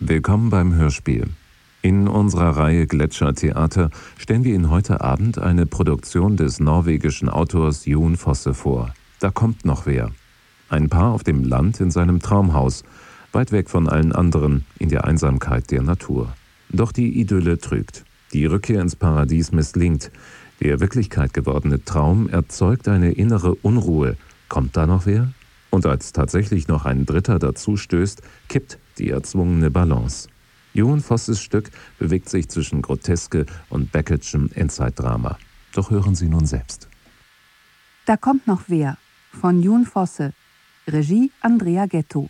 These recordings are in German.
Willkommen beim Hörspiel. In unserer Reihe Gletschertheater stellen wir Ihnen heute Abend eine Produktion des norwegischen Autors Jon Fosse vor. Da kommt noch wer. Ein Paar auf dem Land in seinem Traumhaus, weit weg von allen anderen, in der Einsamkeit der Natur. Doch die Idylle trügt. Die Rückkehr ins Paradies misslingt. Der Wirklichkeit gewordene Traum erzeugt eine innere Unruhe. Kommt da noch wer? Und als tatsächlich noch ein Dritter dazustößt, kippt die erzwungene Balance. Jon Fosses Stück bewegt sich zwischen Groteske und Beckett'schem Endzeitdrama. Doch hören Sie nun selbst. Da kommt noch wer von Jon Fosse. Regie Andrea Ghetto.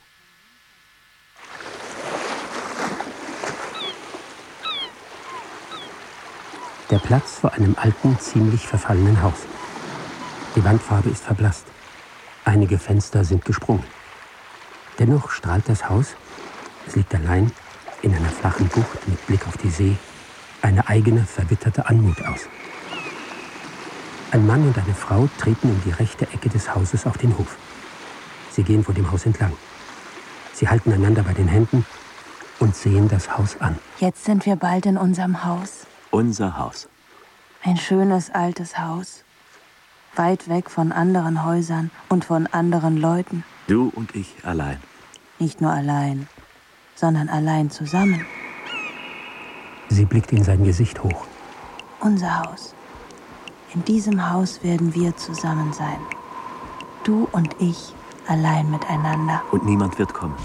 Der Platz vor einem alten, ziemlich verfallenen Haus. Die Wandfarbe ist verblasst. Einige Fenster sind gesprungen. Dennoch strahlt das Haus, es liegt allein, in einer flachen Bucht mit Blick auf die See, eine eigene, verwitterte Anmut aus. Ein Mann und eine Frau treten in die rechte Ecke des Hauses auf den Hof. Sie gehen vor dem Haus entlang. Sie halten einander bei den Händen und sehen das Haus an. Jetzt sind wir bald in unserem Haus. Unser Haus. Ein schönes altes Haus. Weit weg von anderen Häusern und von anderen Leuten. Du und ich allein. Nicht nur allein, sondern allein zusammen. Sie blickt in sein Gesicht hoch. Unser Haus. In diesem Haus werden wir zusammen sein. Du und ich allein miteinander. Und niemand wird kommen.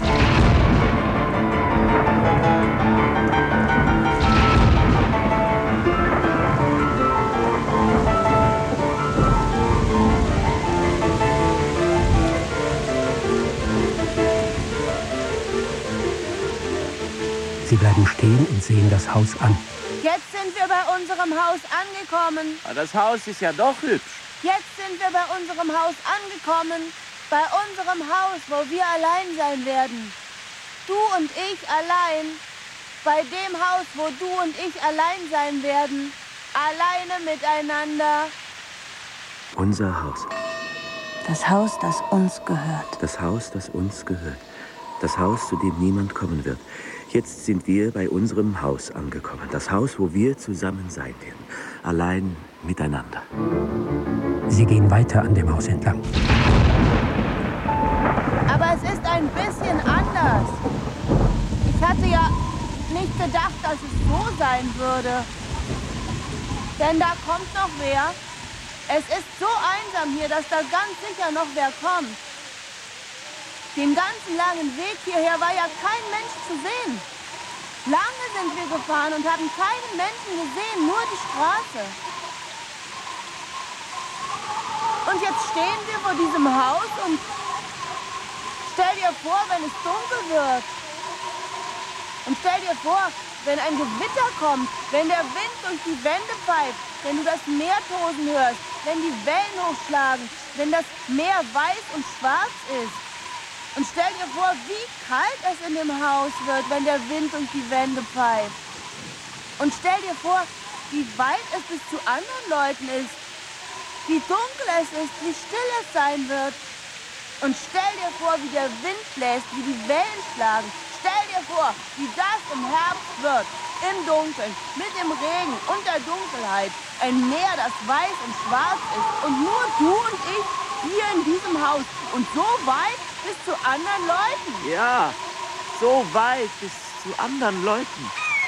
Sie bleiben stehen und sehen das Haus an. Jetzt sind wir bei unserem Haus angekommen. Das Haus ist ja doch hübsch. Jetzt sind wir bei unserem Haus angekommen. Bei unserem Haus, wo wir allein sein werden. Du und ich allein. Bei dem Haus, wo du und ich allein sein werden. Alleine miteinander. Unser Haus. Das Haus, das uns gehört. Das Haus, das uns gehört. Das Haus, zu dem niemand kommen wird. Jetzt sind wir bei unserem Haus angekommen. Das Haus, wo wir zusammen sein werden. Allein miteinander. Sie gehen weiter an dem Haus entlang. Aber es ist ein bisschen anders. Ich hatte ja nicht gedacht, dass es so sein würde. Denn da kommt noch wer. Es ist so einsam hier, dass da ganz sicher noch wer kommt. Den ganzen langen Weg hierher war ja kein Mensch zu sehen. Lange sind wir gefahren und haben keinen Menschen gesehen, nur die Straße. Und jetzt stehen wir vor diesem Haus und stell dir vor, wenn es dunkel wird. Und stell dir vor, wenn ein Gewitter kommt, wenn der Wind durch die Wände pfeift, wenn du das Meer tosen hörst, wenn die Wellen hochschlagen, wenn das Meer weiß und schwarz ist. Und stell dir vor, wie kalt es in dem Haus wird, wenn der Wind durch die Wände pfeift. Und stell dir vor, wie weit es bis zu anderen Leuten ist, wie dunkel es ist, wie still es sein wird. Und stell dir vor, wie der Wind bläst, wie die Wellen schlagen. Stell dir vor, wie das im Herbst wird, im Dunkeln, mit dem Regen und der Dunkelheit. Ein Meer, das weiß und schwarz ist. Und nur du und ich hier in diesem Haus. Und so weit bis zu anderen Leuten. Ja, so weit bis zu anderen Leuten.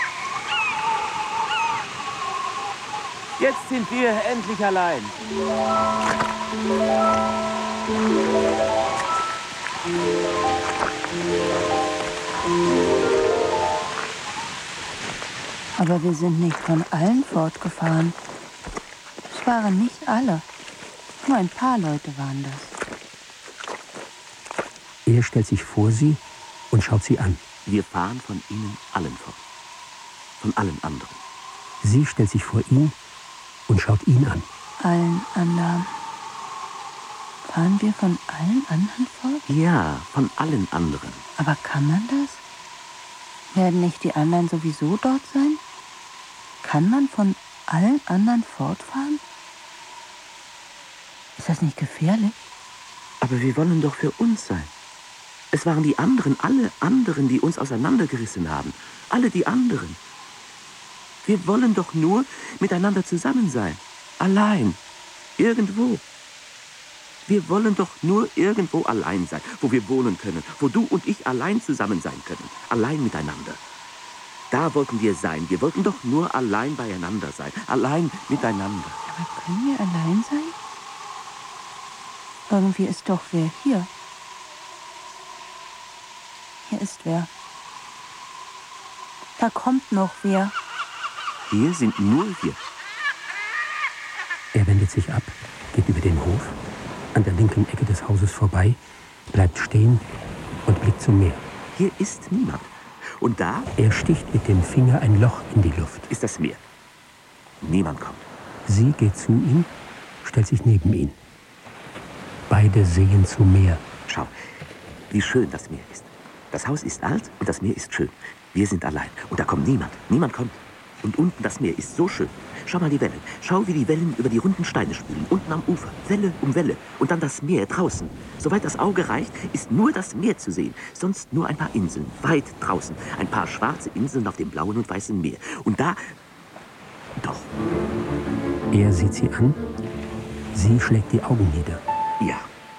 Jetzt sind wir endlich allein. Aber wir sind nicht von allen fortgefahren. Es waren nicht alle. Nur ein paar Leute waren das. Er stellt sich vor sie und schaut sie an. Wir fahren von ihnen allen fort. Von allen anderen. Sie stellt sich vor ihn und schaut ihn an. Allen anderen. Fahren wir von allen anderen fort? Ja, von allen anderen. Aber kann man das? Werden nicht die anderen sowieso dort sein? Kann man von allen anderen fortfahren? Ist das nicht gefährlich? Aber wir wollen doch für uns sein. Es waren die anderen, alle anderen, die uns auseinandergerissen haben. Alle die anderen. Wir wollen doch nur miteinander zusammen sein. Allein. Irgendwo. Wir wollen doch nur irgendwo allein sein, wo wir wohnen können, wo du und ich allein zusammen sein können. Allein miteinander. Da wollten wir sein. Wir wollten doch nur allein beieinander sein. Allein miteinander. Aber können wir allein sein? Irgendwie ist doch wer hier. Hier ist wer. Da kommt noch wer. Hier sind nur wir. Er wendet sich ab, geht über den Hof, an der linken Ecke des Hauses vorbei, bleibt stehen und blickt zum Meer. Hier ist niemand. Und da Er sticht mit dem Finger ein Loch in die Luft. ist das Meer. Niemand kommt. Sie geht zu ihm, stellt sich neben ihn. Beide sehen zum Meer. Schau, wie schön das Meer ist. Das Haus ist alt und das Meer ist schön. Wir sind allein und da kommt niemand. Niemand kommt. Und unten das Meer ist so schön. Schau mal die Wellen. Schau, wie die Wellen über die runden Steine spülen. Unten am Ufer. Welle um Welle. Und dann das Meer draußen. Soweit das Auge reicht, ist nur das Meer zu sehen. Sonst nur ein paar Inseln. Weit draußen. Ein paar schwarze Inseln auf dem blauen und weißen Meer. Und da... Doch. Er sieht sie an. Sie schlägt die Augen nieder. Ja.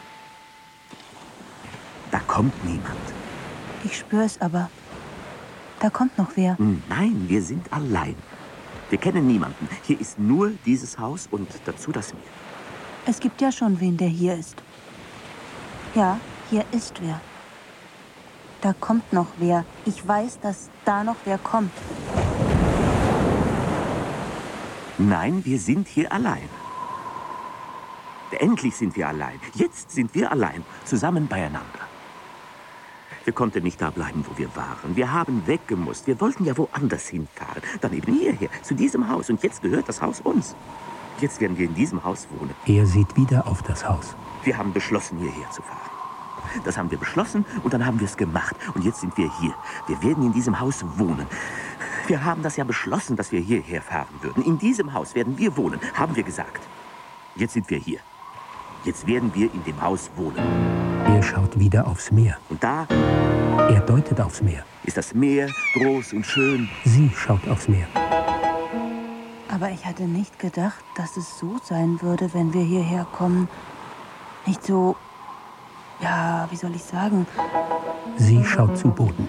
Da kommt niemand. Ich spür's aber. Da kommt noch wer. Nein, wir sind allein. Wir kennen niemanden. Hier ist nur dieses Haus und dazu das Meer. Es gibt ja schon wen, der hier ist. Ja, hier ist wer. Da kommt noch wer. Ich weiß, dass da noch wer kommt. Nein, wir sind hier allein. Endlich sind wir allein. Jetzt sind wir allein. Zusammen beieinander. Wir konnten nicht da bleiben, wo wir waren. Wir haben weggemusst. Wir wollten ja woanders hinfahren. Dann eben hierher, zu diesem Haus. Und jetzt gehört das Haus uns. Jetzt werden wir in diesem Haus wohnen. Er sieht wieder auf das Haus. Wir haben beschlossen, hierher zu fahren. Das haben wir beschlossen und dann haben wir es gemacht. Und jetzt sind wir hier. Wir werden in diesem Haus wohnen. Wir haben das ja beschlossen, dass wir hierher fahren würden. In diesem Haus werden wir wohnen, haben wir gesagt. Jetzt sind wir hier. Jetzt werden wir in dem Haus wohnen. Er schaut wieder aufs Meer. Und da Er deutet aufs Meer. ist das Meer groß und schön. Sie schaut aufs Meer. Aber ich hatte nicht gedacht, dass es so sein würde, wenn wir hierher kommen. Nicht so, ja, wie soll ich sagen, Sie schaut zu Boden.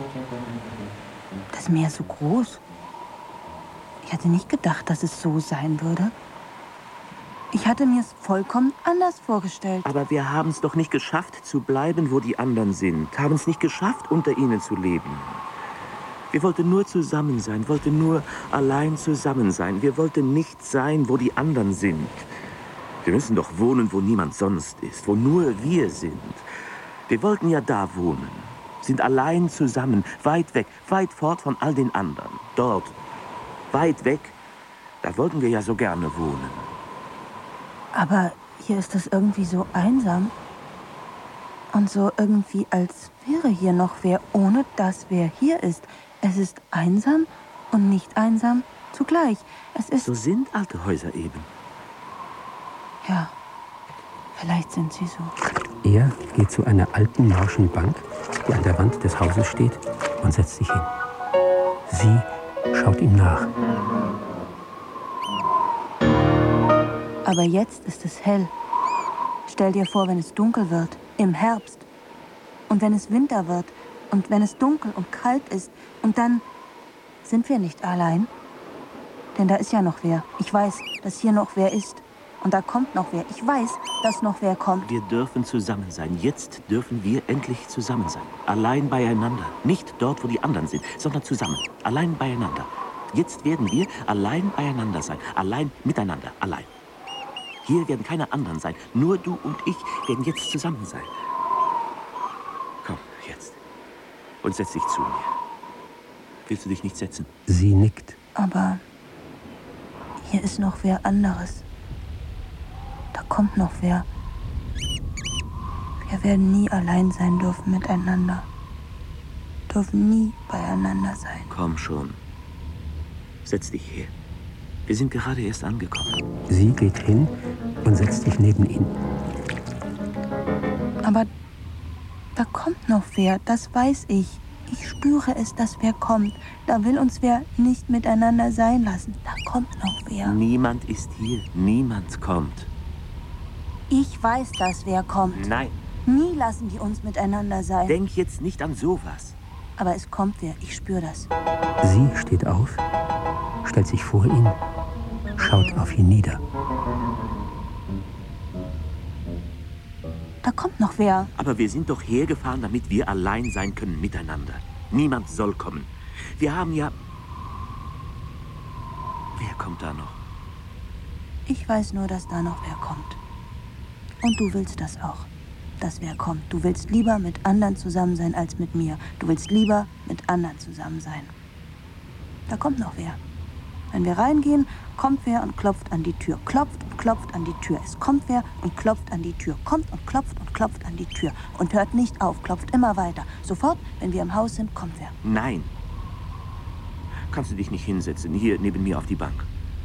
das Meer so groß. Ich hatte nicht gedacht, dass es so sein würde. Ich hatte mir es vollkommen anders vorgestellt. Aber wir haben es doch nicht geschafft, zu bleiben, wo die anderen sind. Haben es nicht geschafft, unter ihnen zu leben. Wir wollten nur zusammen sein, wollten nur allein zusammen sein. Wir wollten nicht sein, wo die anderen sind. Wir müssen doch wohnen, wo niemand sonst ist, wo nur wir sind. Wir wollten ja da wohnen, sind allein zusammen, weit weg, weit fort von all den anderen. Dort, weit weg, da wollten wir ja so gerne wohnen. Aber hier ist es irgendwie so einsam. Und so irgendwie, als wäre hier noch wer, ohne dass wer hier ist. Es ist einsam und nicht einsam zugleich. Es ist... So sind alte Häuser eben. Ja, vielleicht sind sie so. Er geht zu einer alten, morschen Bank, die an der Wand des Hauses steht, und setzt sich hin. Sie schaut ihm nach. Aber jetzt ist es hell. Stell dir vor, wenn es dunkel wird, im Herbst. Und wenn es Winter wird und wenn es dunkel und kalt ist. Und dann sind wir nicht allein. Denn da ist ja noch wer. Ich weiß, dass hier noch wer ist. Und da kommt noch wer. Ich weiß, dass noch wer kommt. Wir dürfen zusammen sein. Jetzt dürfen wir endlich zusammen sein. Allein beieinander. Nicht dort, wo die anderen sind, sondern zusammen. Allein beieinander. Jetzt werden wir allein beieinander sein. Allein miteinander. Allein. Hier werden keine anderen sein. Nur du und ich werden jetzt zusammen sein. Komm, jetzt. Und setz dich zu mir. Willst du dich nicht setzen? Sie nickt. Aber hier ist noch wer anderes. Da kommt noch wer. Wir werden nie allein sein dürfen miteinander. Dürfen nie beieinander sein. Komm schon. Setz dich her. Wir sind gerade erst angekommen. Sie geht hin und setzt sich neben ihn. Aber Da kommt noch wer, das weiß ich. Ich spüre es, dass wer kommt. Da will uns wer nicht miteinander sein lassen. Da kommt noch wer. Niemand ist hier. Niemand kommt. Ich weiß, dass wer kommt. Nein. Nie lassen die uns miteinander sein. Denk jetzt nicht an sowas. Aber es kommt wer, ich spüre das. Sie steht auf, stellt sich vor ihn, schaut auf ihn nieder. Da kommt noch wer. Aber wir sind doch hergefahren, damit wir allein sein können miteinander. Niemand soll kommen. Wir haben ja... Wer kommt da noch? Ich weiß nur, dass da noch wer kommt. Und du willst das auch, dass wer kommt. Du willst lieber mit anderen zusammen sein als mit mir. Du willst lieber mit anderen zusammen sein. Da kommt noch wer. Wenn wir reingehen, kommt wer und klopft an die Tür. Klopft und klopft an die Tür. Es kommt wer und klopft an die Tür. Kommt und klopft an die Tür. Und hört nicht auf, klopft immer weiter. Sofort, wenn wir im Haus sind, kommt wer. Nein. Kannst du dich nicht hinsetzen, hier neben mir auf die Bank?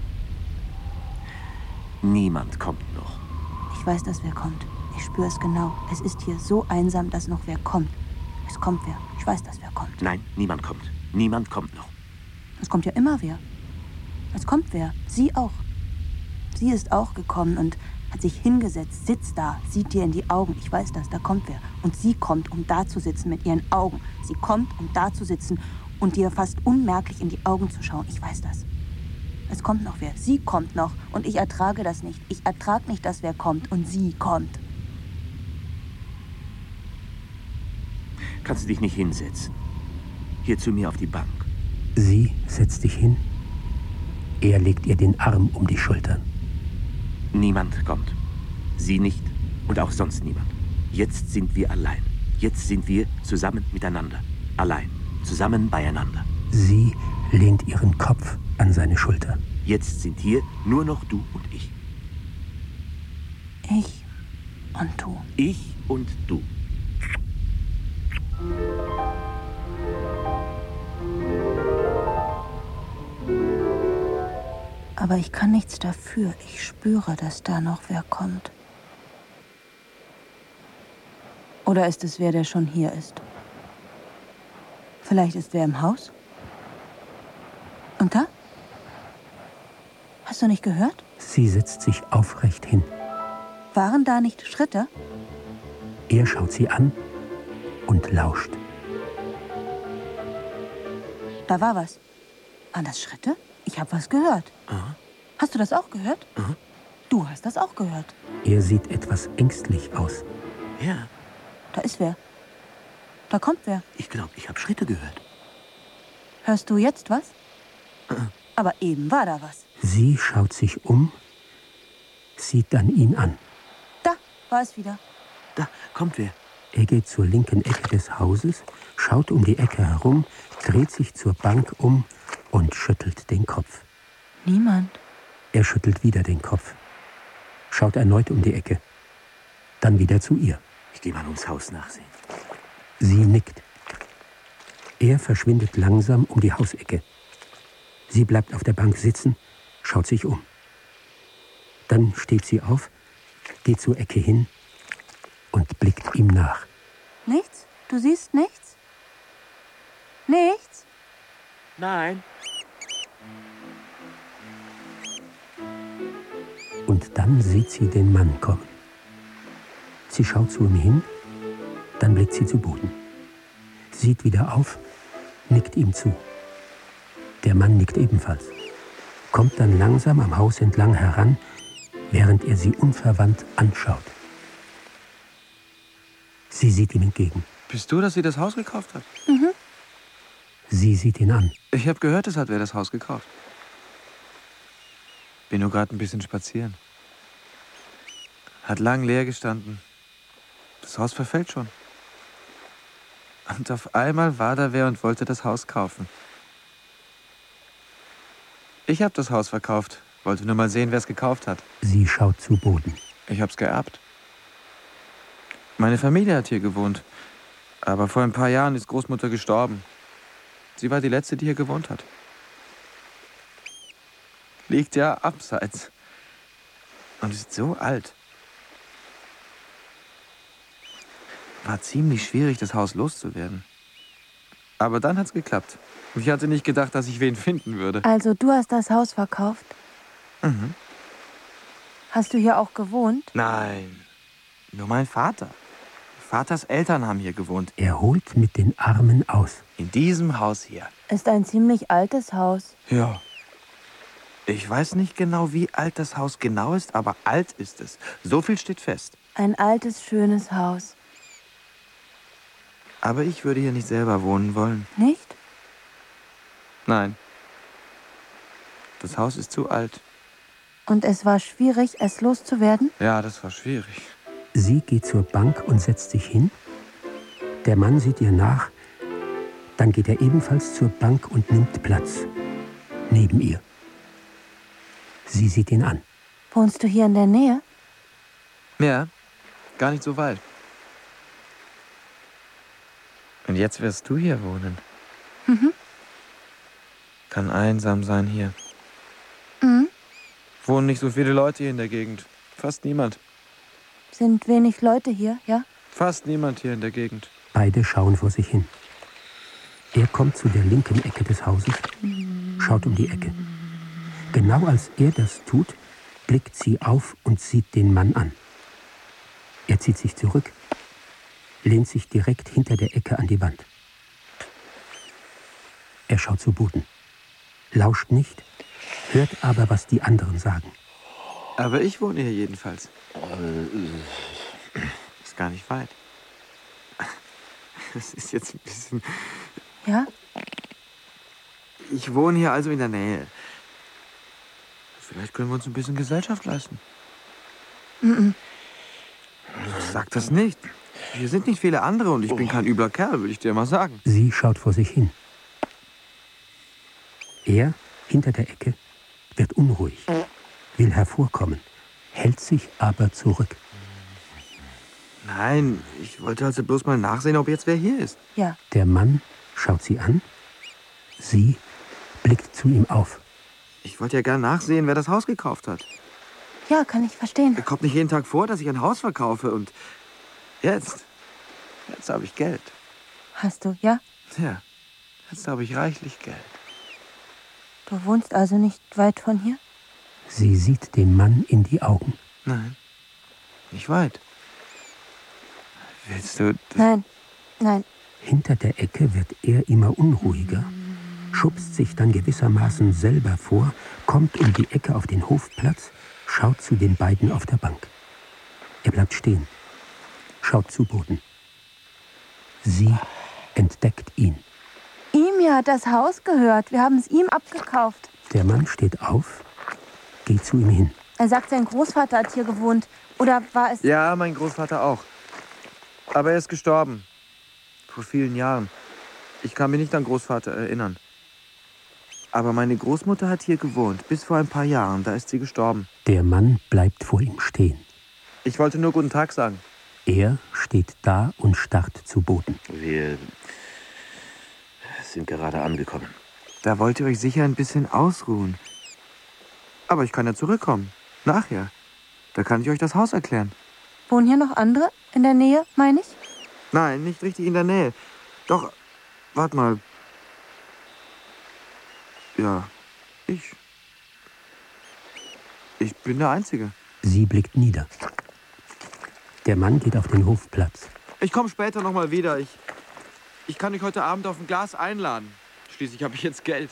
Niemand kommt noch. Ich weiß, dass wer kommt. Ich spüre es genau. Es ist hier so einsam, dass noch wer kommt. Es kommt wer. Ich weiß, dass wer kommt. Nein, niemand kommt. Niemand kommt noch. Es kommt ja immer wer. Es kommt wer. Sie auch. Sie ist auch gekommen und hat sich hingesetzt, sitzt da, sieht dir in die Augen. Ich weiß das, da kommt wer. Und sie kommt, um da zu sitzen mit ihren Augen. Sie kommt, um da zu sitzen und dir fast unmerklich in die Augen zu schauen. Ich weiß das. Es kommt noch wer. Sie kommt noch. Und ich ertrage das nicht. Ich ertrage nicht, dass wer kommt. Und sie kommt. Kannst du dich nicht hinsetzen? Hier zu mir auf die Bank. Sie setzt sich hin. Er legt ihr den Arm um die Schultern. Niemand kommt. Sie nicht und auch sonst niemand. Jetzt sind wir allein. Jetzt sind wir zusammen miteinander. Allein. Zusammen beieinander. Sie lehnt ihren Kopf an seine Schulter. Jetzt sind hier nur noch du und ich. Ich und du. Ich und du. Aber ich kann nichts dafür. Ich spüre, dass da noch wer kommt. Oder ist es wer, der schon hier ist? Vielleicht ist wer im Haus? Und da? Hast du nicht gehört? Sie setzt sich aufrecht hin. Waren da nicht Schritte? Er schaut sie an und lauscht. Da war was. Waren das Schritte? Ich habe was gehört. Aha. Hast du das auch gehört? Aha. Du hast das auch gehört. Er sieht etwas ängstlich aus. Ja, Da ist wer. Da kommt wer. ich glaube, ich habe Schritte gehört. Hörst du jetzt was? Aber eben war da was. Sie schaut sich um, sieht dann ihn an. Da war es wieder. Da kommt wer. Er geht zur linken Ecke des Hauses, schaut um die Ecke herum, dreht sich zur Bank um und schüttelt den Kopf. Niemand. Er schüttelt wieder den Kopf, schaut erneut um die Ecke, dann wieder zu ihr. Ich gehe mal ums Haus nachsehen. Sie nickt. Er verschwindet langsam um die Hausecke. Sie bleibt auf der Bank sitzen, schaut sich um. Dann steht sie auf, geht zur Ecke hin und blickt ihm nach. Nichts? Du siehst nichts? Nichts? Nein. Und dann sieht sie den Mann kommen. Sie schaut zu ihm hin, dann blickt sie zu Boden. Sieht wieder auf, nickt ihm zu. Der Mann nickt ebenfalls. Kommt dann langsam am Haus entlang heran, während er sie unverwandt anschaut. Sie sieht ihm entgegen. Bist du, dass sie das Haus gekauft hat? Sie sieht ihn an. Ich habe gehört, es hat wer das Haus gekauft. Bin nur gerade ein bisschen spazieren. Hat lang leer gestanden. Das Haus verfällt schon. Und auf einmal war da wer und wollte das Haus kaufen. Ich habe das Haus verkauft. Wollte nur mal sehen, wer es gekauft hat. Sie schaut zu Boden. Ich hab's geerbt. Meine Familie hat hier gewohnt. Aber vor ein paar Jahren ist Großmutter gestorben. Sie war die Letzte, die hier gewohnt hat. Liegt ja abseits. Und ist so alt. War ziemlich schwierig, das Haus loszuwerden. Aber dann hat's geklappt. Ich hatte nicht gedacht, dass ich wen finden würde. Also du hast das Haus verkauft? Mhm. Hast du hier auch gewohnt? Nein, nur mein Vater. Vaters Eltern haben hier gewohnt. Er holt mit den Armen aus. In diesem Haus hier. Ist ein ziemlich altes Haus. Ja. Ich weiß nicht genau, wie alt das Haus genau ist, aber alt ist es. So viel steht fest. Ein altes, schönes Haus. Aber ich würde hier nicht selber wohnen wollen. Nicht? Nein. Das Haus ist zu alt. Und es war schwierig, es loszuwerden? Ja, das war schwierig. Sie geht zur Bank und setzt sich hin. Der Mann sieht ihr nach. Dann geht er ebenfalls zur Bank und nimmt Platz. Neben ihr. Sie sieht ihn an. Wohnst du hier in der Nähe? Ja, gar nicht so weit. Und jetzt wirst du hier wohnen. Mhm. Kann einsam sein hier. Mhm. Wohnen nicht so viele Leute hier in der Gegend. Fast niemand. Sind wenig Leute hier, ja? Fast niemand hier in der Gegend. Beide schauen vor sich hin. Er kommt zu der linken Ecke des Hauses, schaut um die Ecke. Genau als er das tut, blickt sie auf und sieht den Mann an. Er zieht sich zurück, lehnt sich direkt hinter der Ecke an die Wand. Er schaut zu Boden, lauscht nicht, hört aber, was die anderen sagen. Aber ich wohne hier jedenfalls. Ist gar nicht weit. Das ist jetzt ein bisschen... Ja? Ich wohne hier also in der Nähe. Vielleicht können wir uns ein bisschen Gesellschaft leisten. Mhm. Sag das nicht. Hier sind nicht viele andere und ich bin kein übler Kerl, würde ich dir mal sagen. Sie schaut vor sich hin. Er, hinter der Ecke, wird unruhig, will hervorkommen, hält sich aber zurück. Nein, ich wollte also bloß mal nachsehen, ob jetzt wer hier ist. Ja. Der Mann schaut sie an. Sie blickt zu ihm auf. Ich wollte ja gern nachsehen, wer das Haus gekauft hat. Ja, kann ich verstehen. Kommt nicht jeden Tag vor, dass ich ein Haus verkaufe und jetzt habe ich Geld. Hast du, ja? Ja, jetzt habe ich reichlich Geld. Du wohnst also nicht weit von hier? Sie sieht dem Mann in die Augen. Nein, nicht weit. Willst du... Nein, nein. Hinter der Ecke wird er immer unruhiger, schubst sich dann gewissermaßen selber vor, kommt um die Ecke auf den Hofplatz, schaut zu den beiden auf der Bank. Er bleibt stehen, schaut zu Boden. Sie entdeckt ihn. Ihm hat das Haus gehört. Wir haben es ihm abgekauft. Der Mann steht auf, geht zu ihm hin. Er sagt, sein Großvater hat hier gewohnt. Oder war es... Ja, mein Großvater auch. Aber er ist gestorben. Vor vielen Jahren. Ich kann mich nicht an Großvater erinnern. Aber meine Großmutter hat hier gewohnt, bis vor ein paar Jahren. Da ist sie gestorben. Der Mann bleibt vor ihm stehen. Ich wollte nur guten Tag sagen. Er steht da und starrt zu Boden. Wir sind gerade angekommen. Da wollt ihr euch sicher ein bisschen ausruhen. Aber ich kann ja zurückkommen. Nachher. Da kann ich euch das Haus erklären. Wohnen hier noch andere in der Nähe, meine ich? Nein, nicht richtig in der Nähe. Doch, wart mal. Ja, ich bin der Einzige. Sie blickt nieder. Der Mann geht auf den Hofplatz. Ich komme später noch mal wieder. Ich kann dich heute Abend auf ein Glas einladen. Schließlich habe ich jetzt Geld.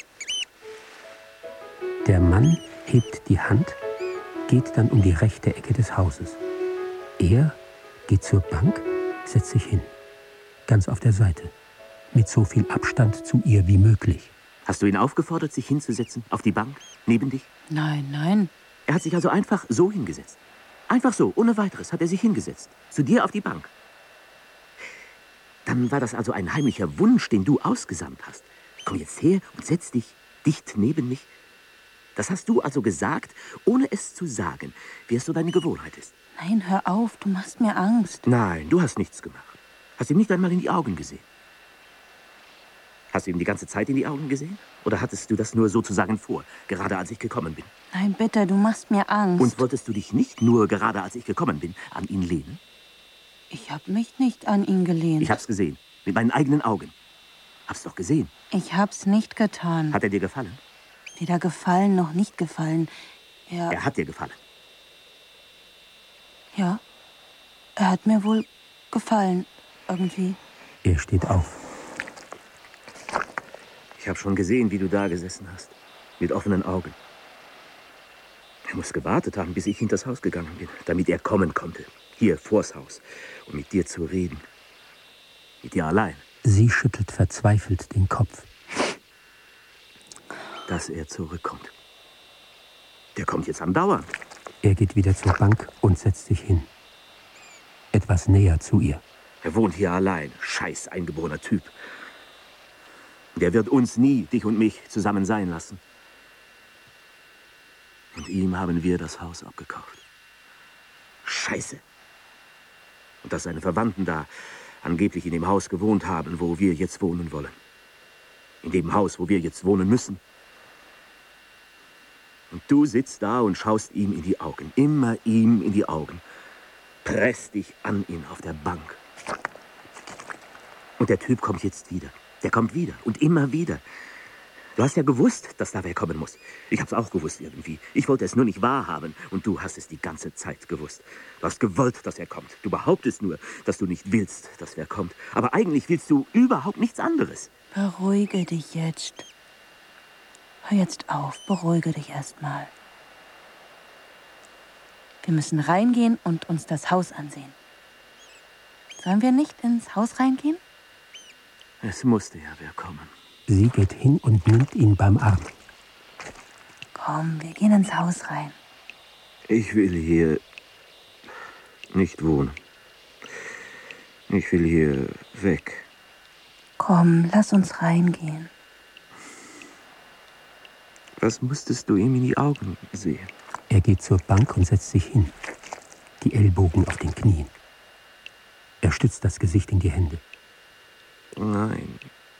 Der Mann hebt die Hand, geht dann um die rechte Ecke des Hauses. Er geht zur Bank, setzt sich hin. Ganz auf der Seite. Mit so viel Abstand zu ihr wie möglich. Hast du ihn aufgefordert, sich hinzusetzen? Auf die Bank? Neben dich? Nein, nein. Er hat sich also einfach so hingesetzt. Einfach so, ohne weiteres, hat er sich hingesetzt. Zu dir auf die Bank. Dann war das also ein heimlicher Wunsch, den du ausgesandt hast. Komm jetzt her und setz dich dicht neben mich. Das hast du also gesagt, ohne es zu sagen, wie es so deine Gewohnheit ist. Nein, hör auf, du machst mir Angst. Nein, du hast nichts gemacht. Hast ihm nicht einmal in die Augen gesehen. Hast du ihm die ganze Zeit in die Augen gesehen? Oder hattest du das nur sozusagen vor, gerade als ich gekommen bin? Nein, bitte, du machst mir Angst. Und wolltest du dich nicht nur, gerade als ich gekommen bin, an ihn lehnen? Ich habe mich nicht an ihn gelehnt. Ich hab's gesehen. Mit meinen eigenen Augen. Hab's doch gesehen. Ich hab's nicht getan. Hat er dir gefallen? Weder gefallen noch nicht gefallen. Er hat dir gefallen. Ja, er hat mir wohl gefallen, irgendwie. Er steht auf. Ich habe schon gesehen, wie du da gesessen hast. Mit offenen Augen. Er muss gewartet haben, bis ich hinters Haus gegangen bin, damit er kommen konnte. Hier, vors Haus. Um mit dir zu reden. Mit dir allein. Sie schüttelt verzweifelt den Kopf. Dass er zurückkommt. Der kommt jetzt andauernd. Er geht wieder zur Bank und setzt sich hin. Etwas näher zu ihr. Er wohnt hier allein. Scheiß eingeborener Typ. Der wird uns nie, dich und mich, zusammen sein lassen. Und ihm haben wir das Haus abgekauft. Scheiße. Und dass seine Verwandten da angeblich in dem Haus gewohnt haben, wo wir jetzt wohnen wollen. In dem Haus, wo wir jetzt wohnen müssen. Und du sitzt da und schaust ihm in die Augen. Immer ihm in die Augen. Presst dich an ihn auf der Bank. Und der Typ kommt jetzt wieder. Der kommt wieder und immer wieder. Du hast ja gewusst, dass da wer kommen muss. Ich hab's auch gewusst irgendwie. Ich wollte es nur nicht wahrhaben. Und du hast es die ganze Zeit gewusst. Du hast gewollt, dass er kommt. Du behauptest nur, dass du nicht willst, dass wer kommt. Aber eigentlich willst du überhaupt nichts anderes. Beruhige dich jetzt. Hör jetzt auf, beruhige dich erstmal. Wir müssen reingehen und uns das Haus ansehen. Sollen wir nicht ins Haus reingehen? Es musste ja wer kommen. Sie geht hin und nimmt ihn beim Arm. Komm, wir gehen ins Haus rein. Ich will hier nicht wohnen. Ich will hier weg. Komm, lass uns reingehen. Was musstest du ihm in die Augen sehen? Er geht zur Bank und setzt sich hin. Die Ellbogen auf den Knien. Er stützt das Gesicht in die Hände. Nein.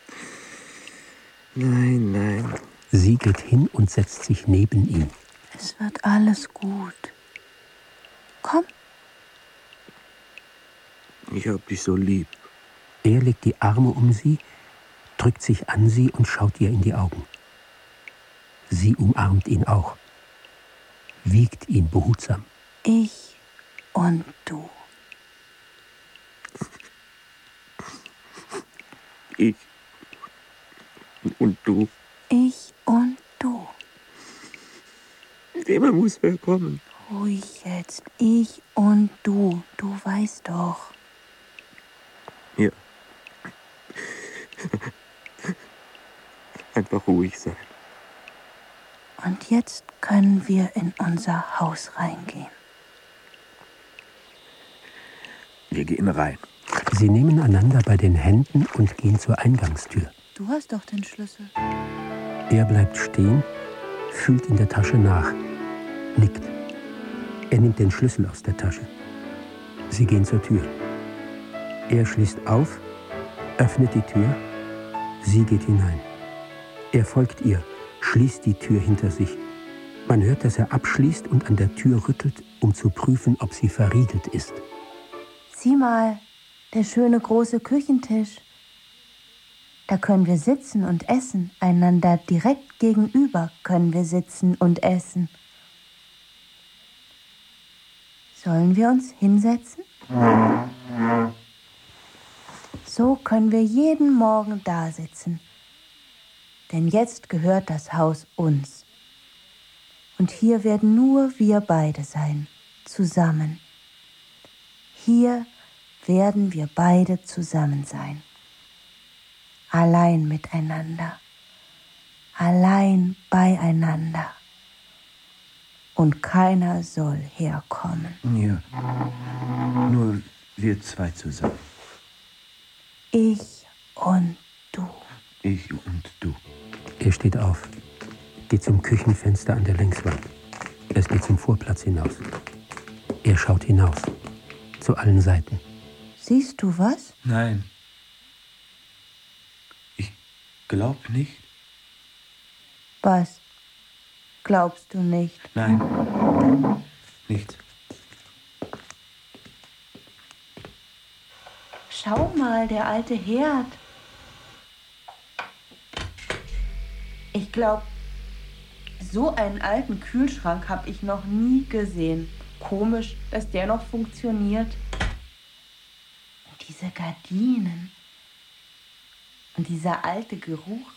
Nein, nein. Sie geht hin und setzt sich neben ihn. Es wird alles gut. Komm. Ich hab dich so lieb. Er legt die Arme um sie, drückt sich an sie und schaut ihr in die Augen. Sie umarmt ihn auch, wiegt ihn behutsam. Ich und du. Ich und du. Ich und du. Immer muss wer kommen. Ruhig jetzt. Ich und du. Du weißt doch. Ja. Einfach ruhig sein. Und jetzt können wir in unser Haus reingehen. Wir gehen rein. Sie nehmen einander bei den Händen und gehen zur Eingangstür. Du hast doch den Schlüssel. Er bleibt stehen, fühlt in der Tasche nach, nickt. Er nimmt den Schlüssel aus der Tasche. Sie gehen zur Tür. Er schließt auf, öffnet die Tür. Sie geht hinein. Er folgt ihr, schließt die Tür hinter sich. Man hört, dass er abschließt und an der Tür rüttelt, um zu prüfen, ob sie verriegelt ist. Sieh mal, der schöne große Küchentisch. Da können wir sitzen und essen. Einander direkt gegenüber können wir sitzen und essen. Sollen wir uns hinsetzen? So können wir jeden Morgen da sitzen. Denn jetzt gehört das Haus uns. Und hier werden nur wir beide sein, zusammen. Hier werden wir beide zusammen sein. Allein miteinander. Allein beieinander. Und keiner soll herkommen. Ja. Nur wir zwei zusammen. Ich und du. Ich und du. Er steht auf, geht zum Küchenfenster an der Längswand. Es geht zum Vorplatz hinaus. Er schaut hinaus, zu allen Seiten. Siehst du was? Nein. Ich glaub nicht. Was? Glaubst du nicht? Nein. Nichts. Schau mal, der alte Herd. Ich glaube, so einen alten Kühlschrank habe ich noch nie gesehen. Komisch, dass der noch funktioniert. Und diese Gardinen. Und dieser alte Geruch.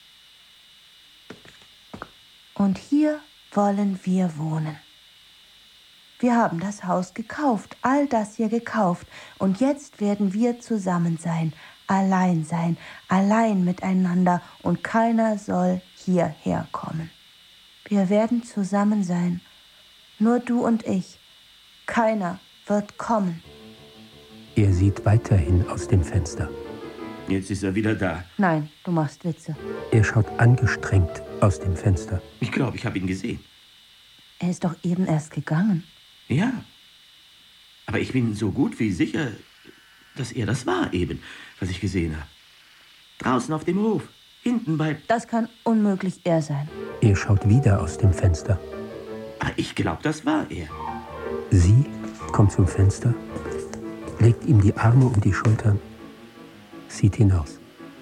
Und hier wollen wir wohnen. Wir haben das Haus gekauft, all das hier gekauft. Und jetzt werden wir zusammen sein, allein miteinander. Und keiner soll hierher kommen. Wir werden zusammen sein, nur du und ich. Keiner wird kommen. Er sieht weiterhin aus dem Fenster. Jetzt ist er wieder da. Nein, du machst Witze. Er schaut angestrengt aus dem Fenster. Ich glaube, ich habe ihn gesehen. Er ist doch eben erst gegangen. Ja. Aber ich bin so gut wie sicher, dass er das war eben, was ich gesehen habe. Draußen auf dem Hof. Hinten bei... Das kann unmöglich er sein. Er schaut wieder aus dem Fenster. Aber ich glaube, das war er. Sie kommt zum Fenster, legt ihm die Arme um die Schultern, sieht hinaus.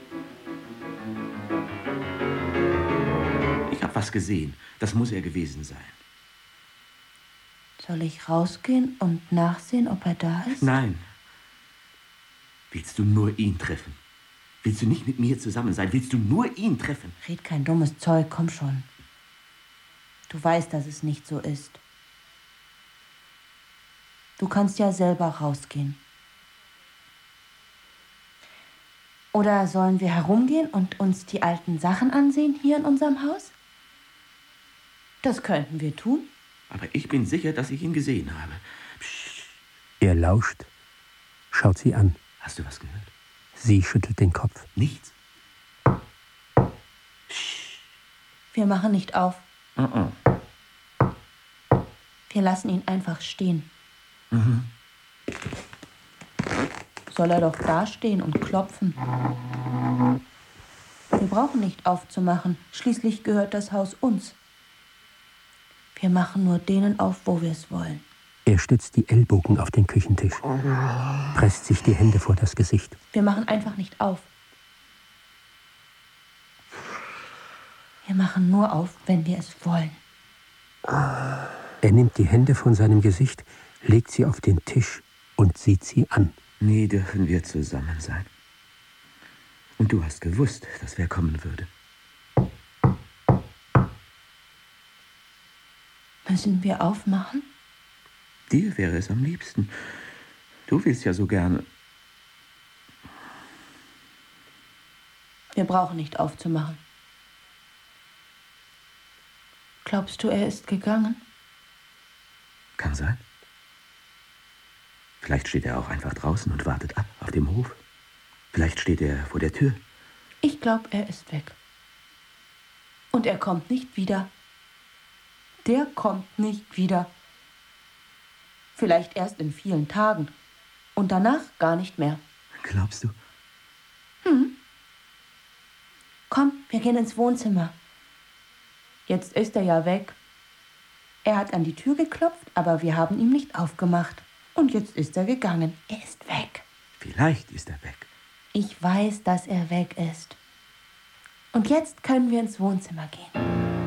Ich habe was gesehen. Das muss er gewesen sein. Soll ich rausgehen und nachsehen, ob er da ist? Nein. Willst du nur ihn treffen? Willst du nicht mit mir zusammen sein? Willst du nur ihn treffen? Red kein dummes Zeug, komm schon. Du weißt, dass es nicht so ist. Du kannst ja selber rausgehen. Oder sollen wir herumgehen und uns die alten Sachen ansehen hier in unserem Haus? Das könnten wir tun. Aber ich bin sicher, dass ich ihn gesehen habe. Psst. Er lauscht, schaut sie an. Hast du was gehört? Sie schüttelt den Kopf. Nichts. Wir machen nicht auf. Wir lassen ihn einfach stehen. Soll er doch dastehen und klopfen. Wir brauchen nicht aufzumachen. Schließlich gehört das Haus uns. Wir machen nur denen auf, wo wir es wollen. Er stützt die Ellbogen auf den Küchentisch, presst sich die Hände vor das Gesicht. Wir machen einfach nicht auf. Wir machen nur auf, wenn wir es wollen. Er nimmt die Hände von seinem Gesicht, legt sie auf den Tisch und sieht sie an. Nie dürfen wir zusammen sein. Und du hast gewusst, dass wer kommen würde. Müssen wir aufmachen? Dir wäre es am liebsten. Du willst ja so gerne. Wir brauchen nicht aufzumachen. Glaubst du, er ist gegangen? Kann sein. Vielleicht steht er auch einfach draußen und wartet ab auf dem Hof. Vielleicht steht er vor der Tür. Ich glaube, er ist weg. Und er kommt nicht wieder. Der kommt nicht wieder. Vielleicht erst in vielen Tagen. Und danach gar nicht mehr. Glaubst du? Komm, wir gehen ins Wohnzimmer. Jetzt ist er ja weg. Er hat an die Tür geklopft, aber wir haben ihm nicht aufgemacht. Und jetzt ist er gegangen. Er ist weg. Vielleicht ist er weg. Ich weiß, dass er weg ist. Und jetzt können wir ins Wohnzimmer gehen.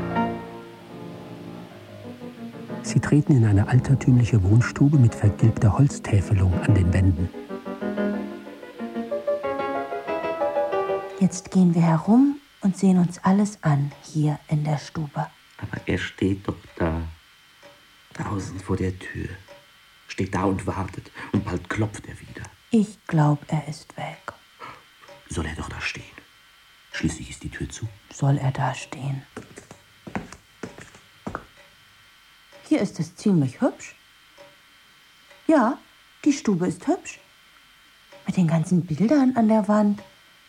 Sie treten in eine altertümliche Wohnstube mit vergilbter Holztäfelung an den Wänden. Jetzt gehen wir herum und sehen uns alles an, hier in der Stube. Aber er steht doch da. Draußen vor der Tür. Steht da und wartet. Und bald klopft er wieder. Ich glaube, er ist weg. Soll er doch da stehen? Schließlich ist die Tür zu. Soll er da stehen? Hier ist es ziemlich hübsch. Ja, die Stube ist hübsch. Mit den ganzen Bildern an der Wand.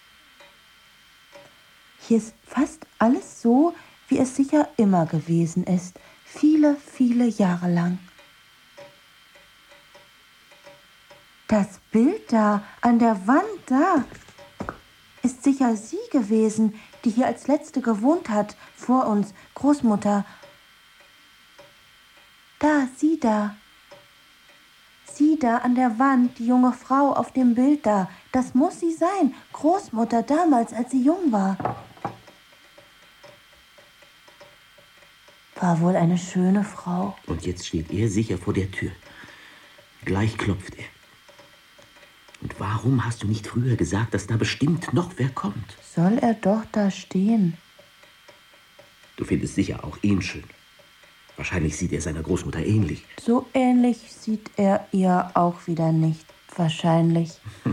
Hier ist fast alles so, wie es sicher immer gewesen ist. Viele, viele Jahre lang. Das Bild da, an der Wand da, ist sicher sie gewesen, die hier als Letzte gewohnt hat, vor uns, Großmutter. Da, sie da. Sie da an der Wand, die junge Frau auf dem Bild da, Das muss sie sein. Großmutter damals, als sie jung war. War wohl eine schöne Frau. Und jetzt steht er sicher vor der Tür. Gleich klopft er. Und warum hast du nicht früher gesagt, dass da bestimmt noch wer kommt? Soll er doch da stehen? Du findest sicher auch ihn schön. Wahrscheinlich sieht er seiner Großmutter ähnlich. So ähnlich sieht er ihr auch wieder nicht. Wahrscheinlich.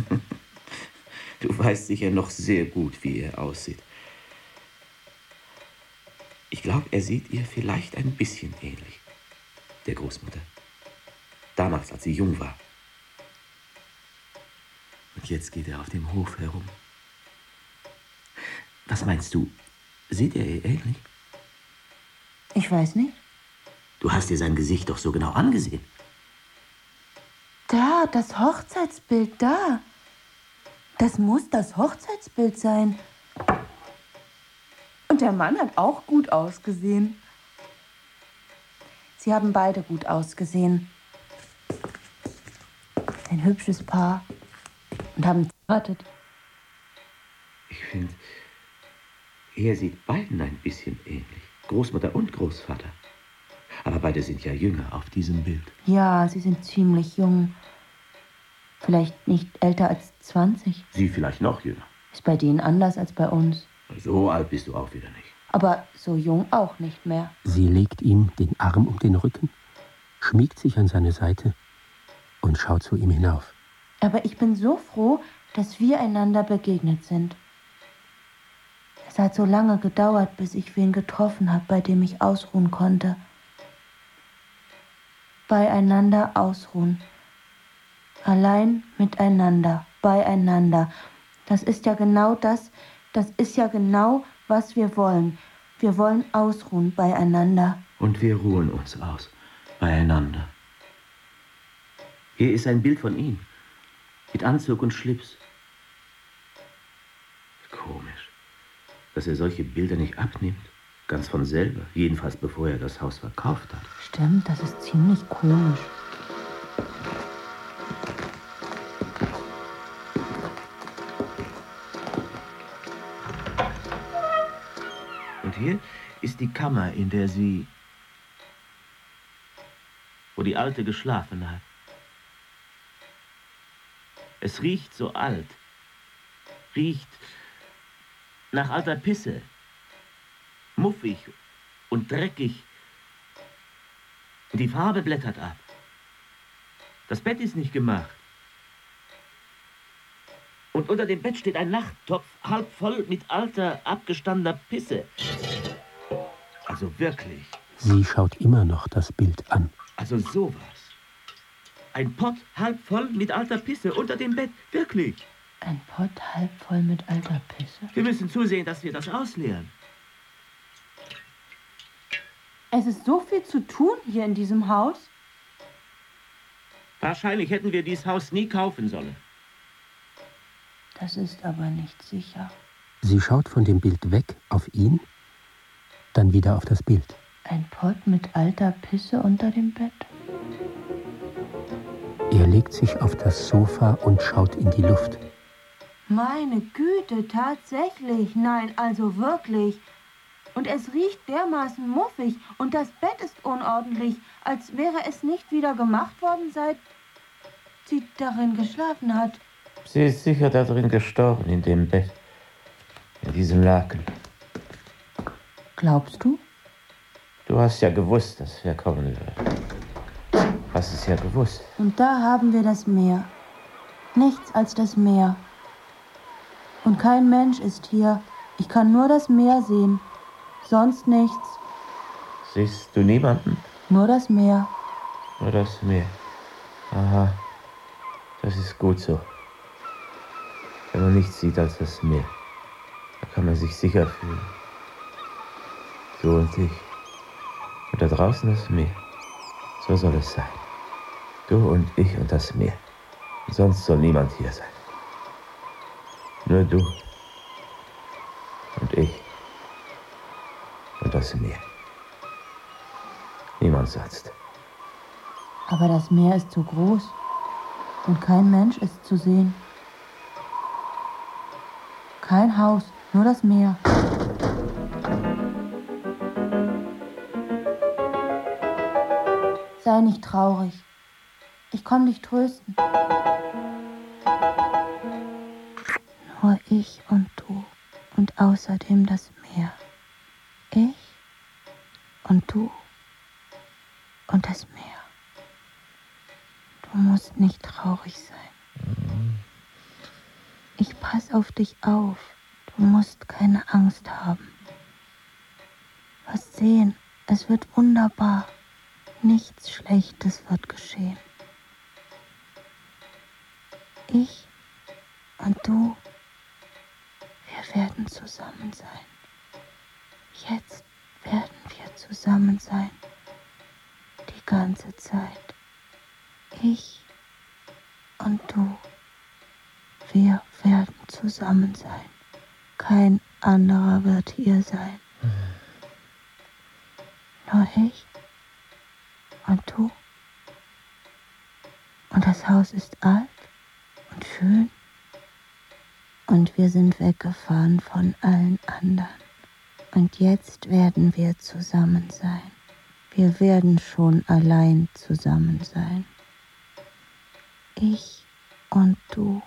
Du weißt sicher noch sehr gut, wie er aussieht. Ich glaube, er sieht ihr vielleicht ein bisschen ähnlich. Der Großmutter. Damals, als sie jung war. Und jetzt geht er auf dem Hof herum. Was meinst du? Sieht er ihr ähnlich? Ich weiß nicht. Du hast dir sein Gesicht doch so genau angesehen. Da, das Hochzeitsbild, da. Das muss das Hochzeitsbild sein. Und der Mann hat auch gut ausgesehen. Sie haben beide gut ausgesehen. Ein hübsches Paar. Und haben geheiratet. Ich finde, er sieht beiden ein bisschen ähnlich. Großmutter und Großvater. Aber beide sind ja jünger auf diesem Bild. Ja, sie sind ziemlich jung. Vielleicht nicht älter als 20. Sie vielleicht noch jünger. Ist bei denen anders als bei uns. So alt bist du auch wieder nicht. Aber so jung auch nicht mehr. Sie legt ihm den Arm um den Rücken, schmiegt sich an seine Seite und schaut zu ihm hinauf. Aber ich bin so froh, dass wir einander begegnet sind. Es hat so lange gedauert, bis ich wen getroffen habe, bei dem ich ausruhen konnte. Beieinander ausruhen. Allein miteinander, beieinander. Das ist ja genau das, was wir wollen. Wir wollen ausruhen beieinander. Und wir ruhen uns aus, beieinander. Hier ist ein Bild von ihm, mit Anzug und Schlips. Komisch, dass er solche Bilder nicht abnimmt. Ganz von selber, jedenfalls bevor er das Haus verkauft hat. Stimmt, das ist ziemlich komisch. Und hier ist die Kammer, in der wo die Alte geschlafen hat. Es riecht so alt. Riecht nach alter Pisse. Muffig und dreckig. Und die Farbe blättert ab. Das Bett ist nicht gemacht. Und unter dem Bett steht ein Nachttopf, halb voll mit alter, abgestandener Pisse. Also wirklich. Sie schaut immer noch das Bild an. Also sowas. Ein Pott halb voll mit alter Pisse unter dem Bett. Wirklich. Ein Pott halb voll mit alter Pisse? Wir müssen zusehen, dass wir das ausleeren. Es ist so viel zu tun hier in diesem Haus. Wahrscheinlich hätten wir dieses Haus nie kaufen sollen. Das ist aber nicht sicher. Sie schaut von dem Bild weg auf ihn, dann wieder auf das Bild. Ein Pott mit alter Pisse unter dem Bett? Er legt sich auf das Sofa und schaut in die Luft. Meine Güte, tatsächlich. Nein, also wirklich. Und es riecht dermaßen muffig und das Bett ist unordentlich, als wäre es nicht wieder gemacht worden, seit sie darin geschlafen hat. Sie ist sicher da drin gestorben, in dem Bett. In diesem Laken. Glaubst du? Du hast ja gewusst, dass wer kommen wird. Hast es ja gewusst. Und da haben wir das Meer. Nichts als das Meer. Und kein Mensch ist hier. Ich kann nur das Meer sehen. Sonst nichts. Siehst du niemanden? Nur das Meer. Nur das Meer. Aha. Das ist gut so. Wenn man nichts sieht als das Meer, da kann man sich sicher fühlen. Du und ich. Und da draußen das Meer. So soll es sein. Du und ich und das Meer. Und sonst soll niemand hier sein. Nur du und ich und das Meer. Niemand sonst. Aber das Meer ist zu groß und kein Mensch ist zu sehen. Kein Haus, nur das Meer. Sei nicht traurig. Ich komm dich trösten. Nur ich und du und außerdem das Meer. Ich und du und das Meer. Du musst nicht traurig sein. Ich pass auf dich auf. Du musst keine Angst haben. Wirst sehen, es wird wunderbar. Nichts Schlechtes wird geschehen. Ich und du, wir werden zusammen sein. Jetzt werden wir zusammen sein. Die ganze Zeit. Ich und du, wir werden zusammen sein. Kein anderer wird hier sein. Nur ich und du. Und das Haus ist alt und schön. Und wir sind weggefahren von allen anderen. Und jetzt werden wir zusammen sein. Wir werden schon allein zusammen sein. Ich und du.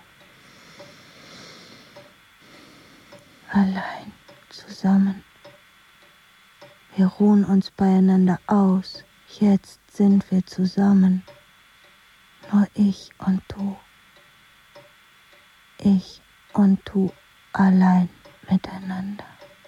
Allein zusammen. Wir ruhen uns beieinander aus. Jetzt sind wir zusammen. Nur ich und du. Ich und du allein miteinander.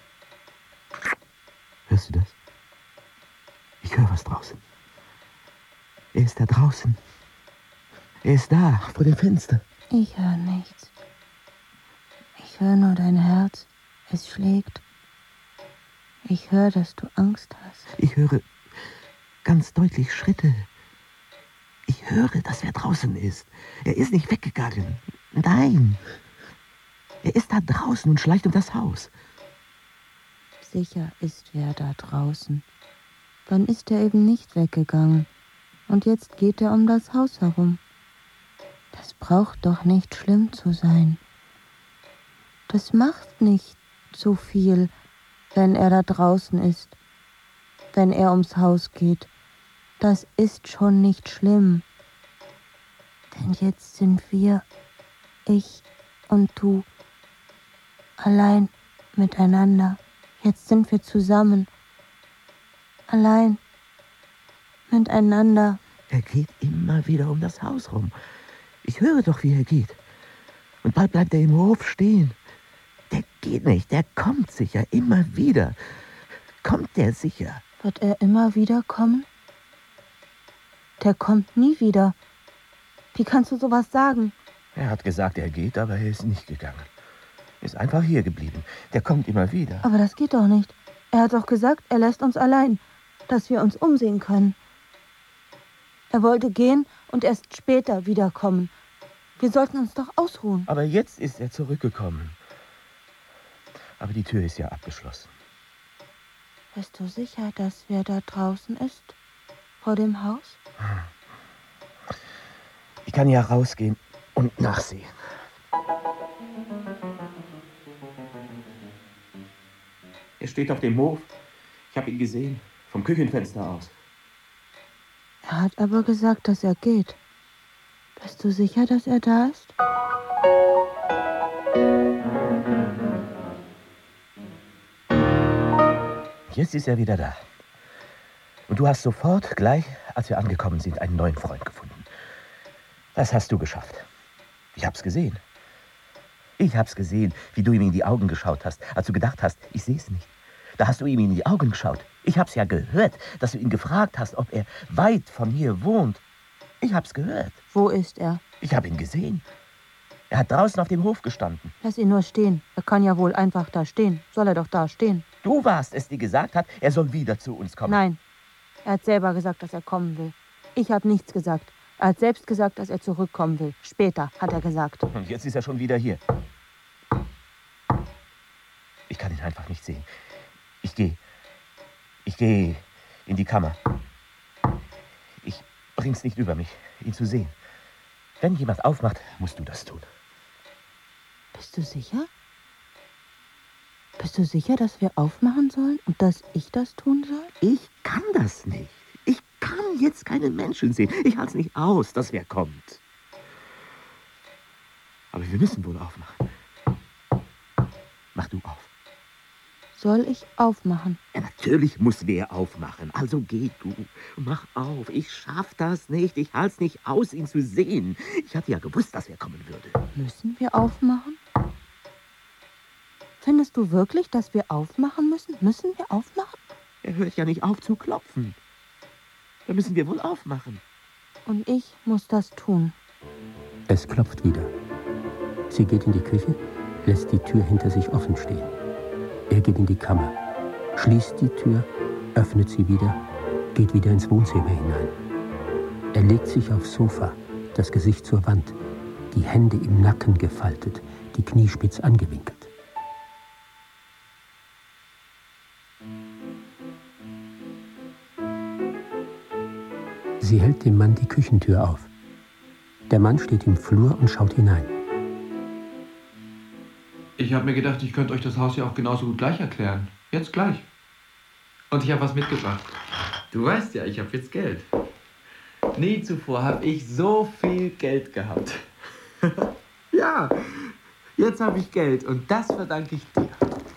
Hörst du das? Ich höre was draußen. Er ist da draußen. Er ist da, vor dem Fenster. Ich höre nichts. Ich höre nur dein Herz. Es schlägt. Ich höre, dass du Angst hast. Ich höre ganz deutlich Schritte. Ich höre, dass er draußen ist. Er ist nicht weggegangen. Nein. Er ist da draußen und schleicht um das Haus. Sicher ist wer da draußen. Dann ist er eben nicht weggegangen. Und jetzt geht er um das Haus herum. Das braucht doch nicht schlimm zu sein. Das macht nicht so viel, wenn er da draußen ist, wenn er ums Haus geht. Das ist schon nicht schlimm. Denn jetzt sind wir, ich und du, allein miteinander. Jetzt sind wir zusammen. Allein miteinander. Er geht immer wieder um das Haus rum. Ich höre doch, wie er geht. Und bald bleibt er im Hof stehen. Der geht nicht, der kommt sicher, immer wieder. Kommt der sicher. Wird er immer wieder kommen? Der kommt nie wieder. Wie kannst du sowas sagen? Er hat gesagt, er geht, aber er ist nicht gegangen. Ist einfach hier geblieben. Der kommt immer wieder. Aber das geht doch nicht. Er hat doch gesagt, er lässt uns allein, dass wir uns umsehen können. Er wollte gehen und erst später wiederkommen. Wir sollten uns doch ausruhen. Aber jetzt ist er zurückgekommen. Aber die Tür ist ja abgeschlossen. Bist du sicher, dass wer da draußen ist? Vor dem Haus? Ich kann ja rausgehen und nachsehen. Er steht auf dem Hof. Ich habe ihn gesehen, vom Küchenfenster aus. Er hat aber gesagt, dass er geht. Bist du sicher, dass er da ist? Jetzt ist er wieder da. Und du hast sofort, gleich als wir angekommen sind, einen neuen Freund gefunden. Das hast du geschafft. Ich hab's gesehen. Ich hab's gesehen, wie du ihm in die Augen geschaut hast, als du gedacht hast, ich seh's nicht. Da hast du ihm in die Augen geschaut. Ich hab's ja gehört, dass du ihn gefragt hast, ob er weit von hier wohnt. Ich hab's gehört. Wo ist er? Ich hab ihn gesehen. Er hat draußen auf dem Hof gestanden. Lass ihn nur stehen. Er kann ja wohl einfach da stehen. Soll er doch da stehen. Du warst es, die gesagt hat, er soll wieder zu uns kommen. Nein, er hat selber gesagt, dass er kommen will. Ich habe nichts gesagt. Er hat selbst gesagt, dass er zurückkommen will. Später, hat er gesagt. Und jetzt ist er schon wieder hier. Ich kann ihn einfach nicht sehen. Ich gehe in die Kammer. Ich bring's nicht über mich, ihn zu sehen. Wenn jemand aufmacht, musst du das tun. Bist du sicher? Bist du sicher, dass wir aufmachen sollen und dass ich das tun soll? Ich kann das nicht. Ich kann jetzt keinen Menschen sehen. Ich halte es nicht aus, dass wer kommt. Aber wir müssen wohl aufmachen. Mach du auf. Soll ich aufmachen? Ja, natürlich muss wer aufmachen. Also geh du. Mach auf. Ich schaff das nicht. Ich halte es nicht aus, ihn zu sehen. Ich hatte ja gewusst, dass wer kommen würde. Müssen wir aufmachen? Findest du wirklich, dass wir aufmachen müssen? Müssen wir aufmachen? Er hört ja nicht auf zu klopfen. Da müssen wir wohl aufmachen. Und ich muss das tun. Es klopft wieder. Sie geht in die Küche, lässt die Tür hinter sich offen stehen. Er geht in die Kammer, schließt die Tür, öffnet sie wieder, geht wieder ins Wohnzimmer hinein. Er legt sich aufs Sofa, das Gesicht zur Wand, die Hände im Nacken gefaltet, die Knie spitz angewinkelt. Sie hält dem Mann die Küchentür auf. Der Mann steht im Flur und schaut hinein. Ich habe mir gedacht, ich könnte euch das Haus ja auch genauso gut gleich erklären. Jetzt gleich. Und ich habe was mitgebracht. Du weißt ja, ich habe jetzt Geld. Nie zuvor habe ich so viel Geld gehabt. Ja, jetzt habe ich Geld und das verdanke ich dir.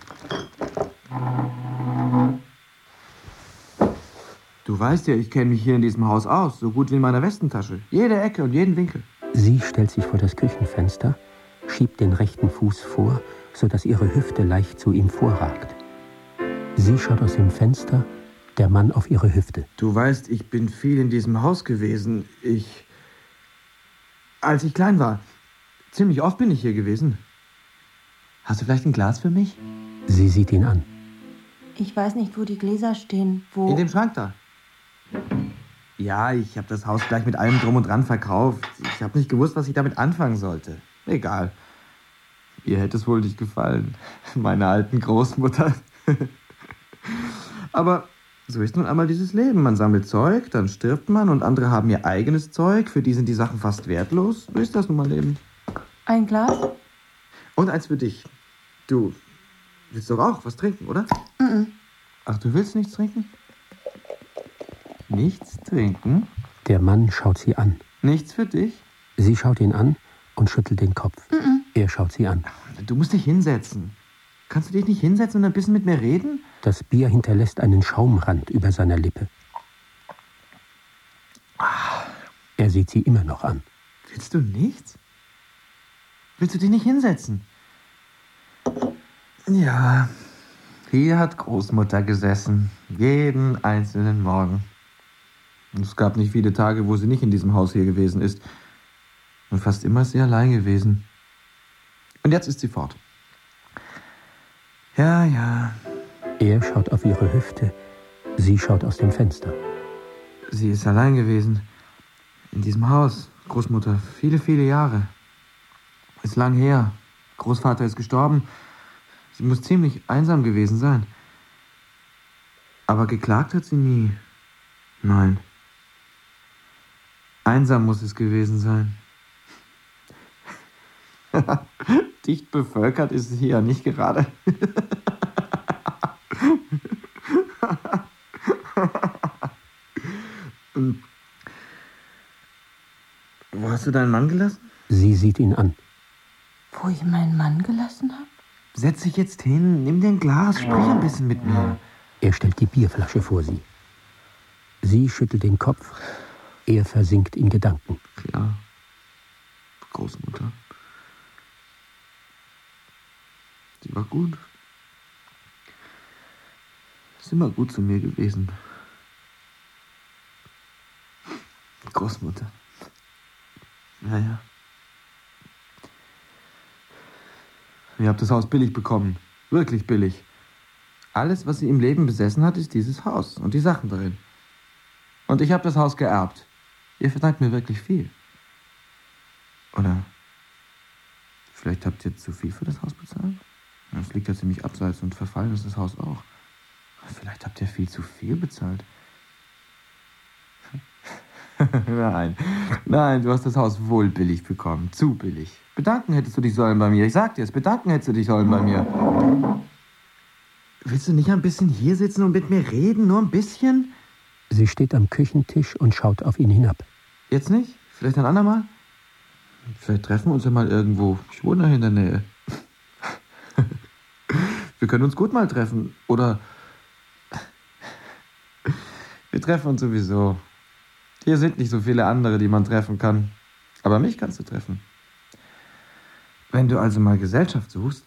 Du weißt ja, ich kenne mich hier in diesem Haus aus, so gut wie in meiner Westentasche. Jede Ecke und jeden Winkel. Sie stellt sich vor das Küchenfenster, schiebt den rechten Fuß vor, sodass ihre Hüfte leicht zu ihm vorragt. Sie schaut aus dem Fenster, der Mann auf ihre Hüfte. Du weißt, ich bin viel in diesem Haus gewesen. Als ich klein war, ziemlich oft bin ich hier gewesen. Hast du vielleicht ein Glas für mich? Sie sieht ihn an. Ich weiß nicht, wo die Gläser stehen. Wo? In dem Schrank da. Ja, ich habe das Haus gleich mit allem drum und dran verkauft. Ich habe nicht gewusst, was ich damit anfangen sollte. Egal. Ihr hätte es wohl nicht gefallen. Meiner alten Großmutter. Aber so ist nun einmal dieses Leben. Man sammelt Zeug, dann stirbt man und andere haben ihr eigenes Zeug. Für die sind die Sachen fast wertlos. So ist das nun mal Leben. Ein Glas? Und eins für dich. Du willst doch auch was trinken, oder? Mhm. Ach, du willst nichts trinken? Nichts trinken? Der Mann schaut sie an. Nichts für dich? Sie schaut ihn an und schüttelt den Kopf. Mhm. Er schaut sie an. Du musst dich hinsetzen. Kannst du dich nicht hinsetzen und ein bisschen mit mir reden? Das Bier hinterlässt einen Schaumrand über seiner Lippe. Er sieht sie immer noch an. Willst du nichts? Willst du dich nicht hinsetzen? Ja, hier hat Großmutter gesessen. Jeden einzelnen Morgen. Und es gab nicht viele Tage, wo sie nicht in diesem Haus hier gewesen ist. Und fast immer ist sie allein gewesen. Und jetzt ist sie fort. Ja, ja. Er schaut auf ihre Hüfte. Sie schaut aus dem Fenster. Sie ist allein gewesen. In diesem Haus. Großmutter. Viele, viele Jahre. Ist lang her. Großvater ist gestorben. Sie muss ziemlich einsam gewesen sein. Aber geklagt hat sie nie. Nein. Einsam muss es gewesen sein. Dicht bevölkert ist es hier ja nicht gerade. Wo hast du deinen Mann gelassen? Sie sieht ihn an. Wo ich meinen Mann gelassen habe? Setz dich jetzt hin, nimm dir ein Glas, sprich ein bisschen mit mir. Er stellt die Bierflasche vor sie. Sie schüttelt den Kopf. Er versinkt in Gedanken. Ja, Großmutter. Sie war gut. Ist immer gut zu mir gewesen. Großmutter. Naja. Ihr habt das Haus billig bekommen. Wirklich billig. Alles, was sie im Leben besessen hat, ist dieses Haus und die Sachen darin. Und ich habe das Haus geerbt. Ihr verdankt mir wirklich viel. Oder vielleicht habt ihr zu viel für das Haus bezahlt? Es liegt ja ziemlich abseits und verfallen ist das Haus auch. Vielleicht habt ihr viel zu viel bezahlt. Nein, du hast das Haus wohl billig bekommen. Zu billig. Bedanken hättest du dich sollen bei mir. Ich sag dir es, bedanken hättest du dich sollen bei mir. Willst du nicht ein bisschen hier sitzen und mit mir reden? Nur ein bisschen? Sie steht am Küchentisch und schaut auf ihn hinab. Jetzt nicht? Vielleicht ein andermal? Vielleicht treffen wir uns ja mal irgendwo. Ich wohne da in der Nähe. Wir können uns gut mal treffen. Oder wir treffen uns sowieso. Hier sind nicht so viele andere, die man treffen kann. Aber mich kannst du treffen. Wenn du also mal Gesellschaft suchst.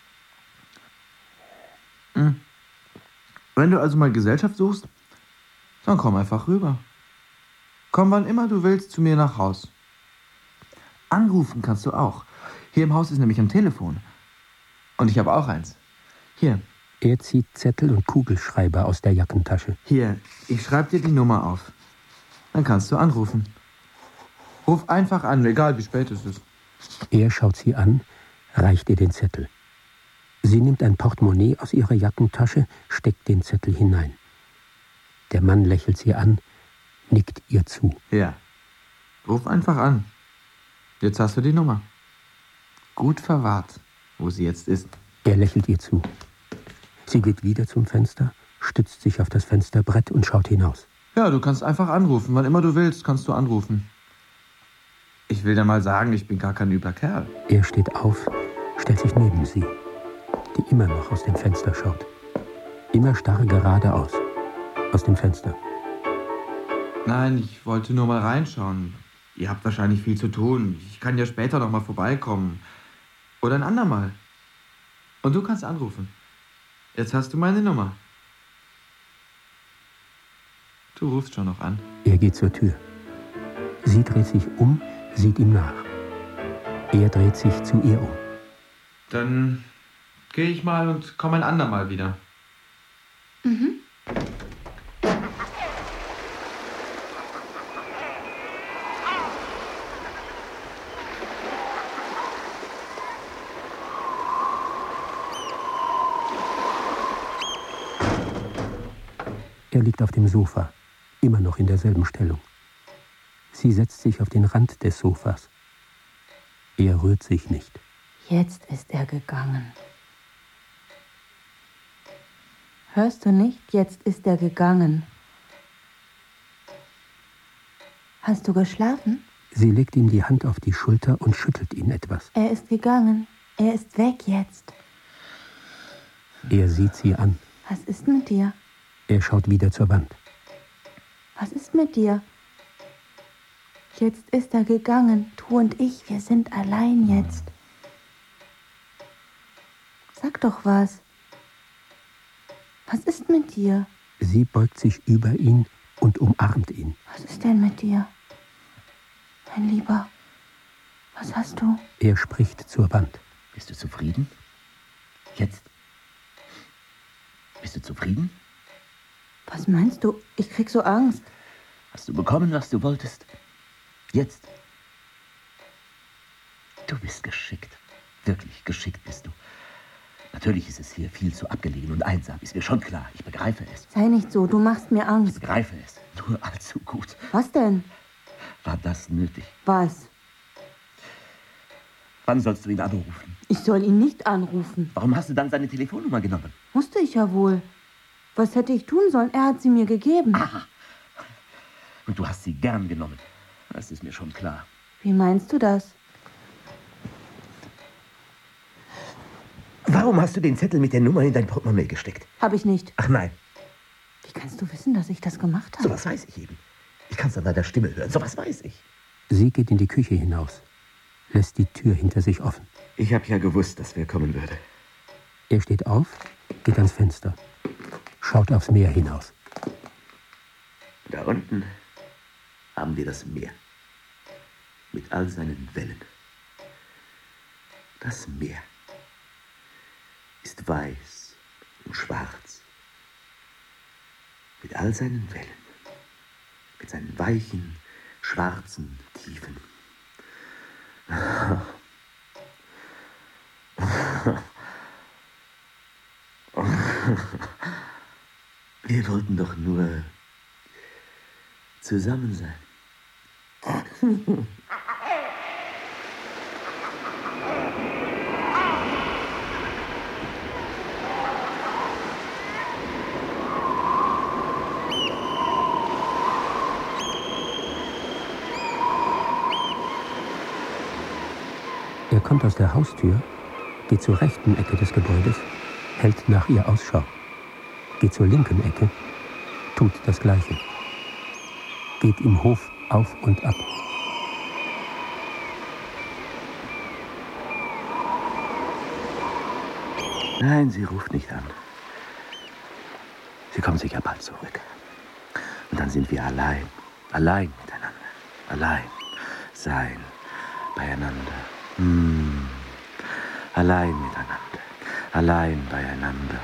Wenn du also mal Gesellschaft suchst, dann komm einfach rüber. Komm wann immer du willst zu mir nach Haus. Anrufen kannst du auch. Hier im Haus ist nämlich ein Telefon. Und ich habe auch eins. Hier. Er zieht Zettel und Kugelschreiber aus der Jackentasche. Hier, ich schreibe dir die Nummer auf. Dann kannst du anrufen. Ruf einfach an, egal wie spät es ist. Er schaut sie an, reicht ihr den Zettel. Sie nimmt ein Portemonnaie aus ihrer Jackentasche, steckt den Zettel hinein. Der Mann lächelt sie an, nickt ihr zu. Ja, ruf einfach an. Jetzt hast du die Nummer. Gut verwahrt, wo sie jetzt ist. Er lächelt ihr zu. Sie geht wieder zum Fenster, stützt sich auf das Fensterbrett und schaut hinaus. Ja, du kannst einfach anrufen. Wann immer du willst, kannst du anrufen. Ich will dir mal sagen, ich bin gar kein übler Kerl. Er steht auf, stellt sich neben sie, die immer noch aus dem Fenster schaut. Immer starr geradeaus, aus dem Fenster. Nein, ich wollte nur mal reinschauen. Ihr habt wahrscheinlich viel zu tun. Ich kann ja später noch mal vorbeikommen. Oder ein andermal. Und du kannst anrufen. Jetzt hast du meine Nummer. Du rufst schon noch an. Er geht zur Tür. Sie dreht sich um, sieht ihm nach. Er dreht sich zu ihr um. Dann gehe ich mal und komme ein andermal wieder. Mhm. Er liegt auf dem Sofa, immer noch in derselben Stellung. Sie setzt sich auf den Rand des Sofas. Er rührt sich nicht. Jetzt ist er gegangen. Hörst du nicht? Jetzt ist er gegangen. Hast du geschlafen? Sie legt ihm die Hand auf die Schulter und schüttelt ihn etwas. Er ist gegangen. Er ist weg jetzt. Er sieht sie an. Was ist mit dir? Er schaut wieder zur Wand. Was ist mit dir? Jetzt ist er gegangen. Du und ich, wir sind allein jetzt. Sag doch was. Was ist mit dir? Sie beugt sich über ihn und umarmt ihn. Was ist denn mit dir? Mein Lieber, was hast du? Er spricht zur Wand. Bist du zufrieden? Jetzt? Bist du zufrieden? Was meinst du? Ich krieg so Angst. Hast du bekommen, was du wolltest? Jetzt? Du bist geschickt. Wirklich geschickt bist du. Natürlich ist es hier viel zu abgelegen und einsam. Ist mir schon klar. Ich begreife es. Sei nicht so, du machst mir Ich Angst. begreife es. Nur allzu gut. Was denn? War das nötig? Was? Wann sollst du ihn anrufen? Ich soll ihn nicht anrufen. Warum hast du dann seine Telefonnummer genommen? Musste ich ja wohl. Was hätte ich tun sollen? Er hat sie mir gegeben. Aha. Und du hast sie gern genommen. Das ist mir schon klar. Wie meinst du das? Warum hast du den Zettel mit der Nummer in dein Portemonnaie gesteckt? Hab ich nicht. Ach nein, Wie kannst du wissen, dass ich das gemacht habe? sowas weiß ich eben. Ich kann es an deiner Stimme hören. Sowas weiß ich. Sie geht in die Küche hinaus, lässt die Tür hinter sich offen. Ich habe ja gewusst, dass wer kommen würde. Er steht auf, geht ans Fenster, schaut aufs Meer hinaus. Da unten haben wir das Meer. Mit all seinen Wellen. Das Meer ist weiß und schwarz. Mit all seinen Wellen. Mit seinen weichen, schwarzen Tiefen. Wir wollten doch nur zusammen sein. Er kommt aus der Haustür, geht zur rechten Ecke des Gebäudes, hält nach ihr Ausschau, geht zur linken Ecke, tut das Gleiche, geht im Hof auf und ab. Nein, sie ruft nicht an. Sie kommt sicher bald zurück. Und dann sind wir allein miteinander. Allein sein, beieinander. Allein miteinander. Allein beieinander.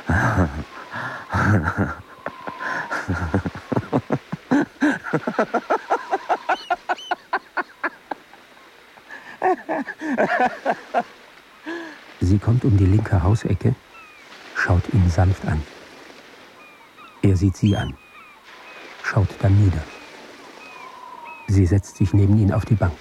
Sie kommt um die linke Hausecke, schaut ihn sanft an. Er sieht sie an, schaut dann nieder. Sie setzt sich neben ihn auf die Bank.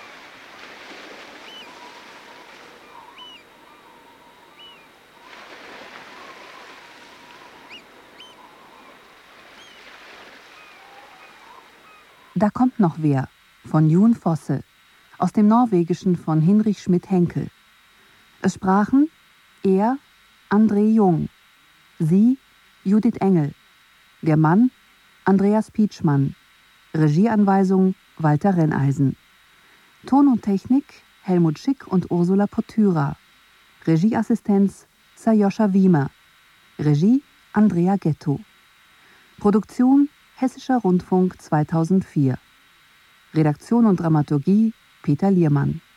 Da kommt noch wer von Jon Fosse, aus dem Norwegischen von Hinrich Schmidt-Henkel. Es sprachen er, André Jung, sie, Judith Engel, der Mann, Andreas Pietschmann, Regieanweisung, Walter Renneisen. Ton und Technik, Helmut Schick und Ursula Potyra. Regieassistenz, Sajoscha Wiemer. Regie, Andrea Ghetto. Produktion, Hessischer Rundfunk 2004. Redaktion und Dramaturgie, Peter Liermann.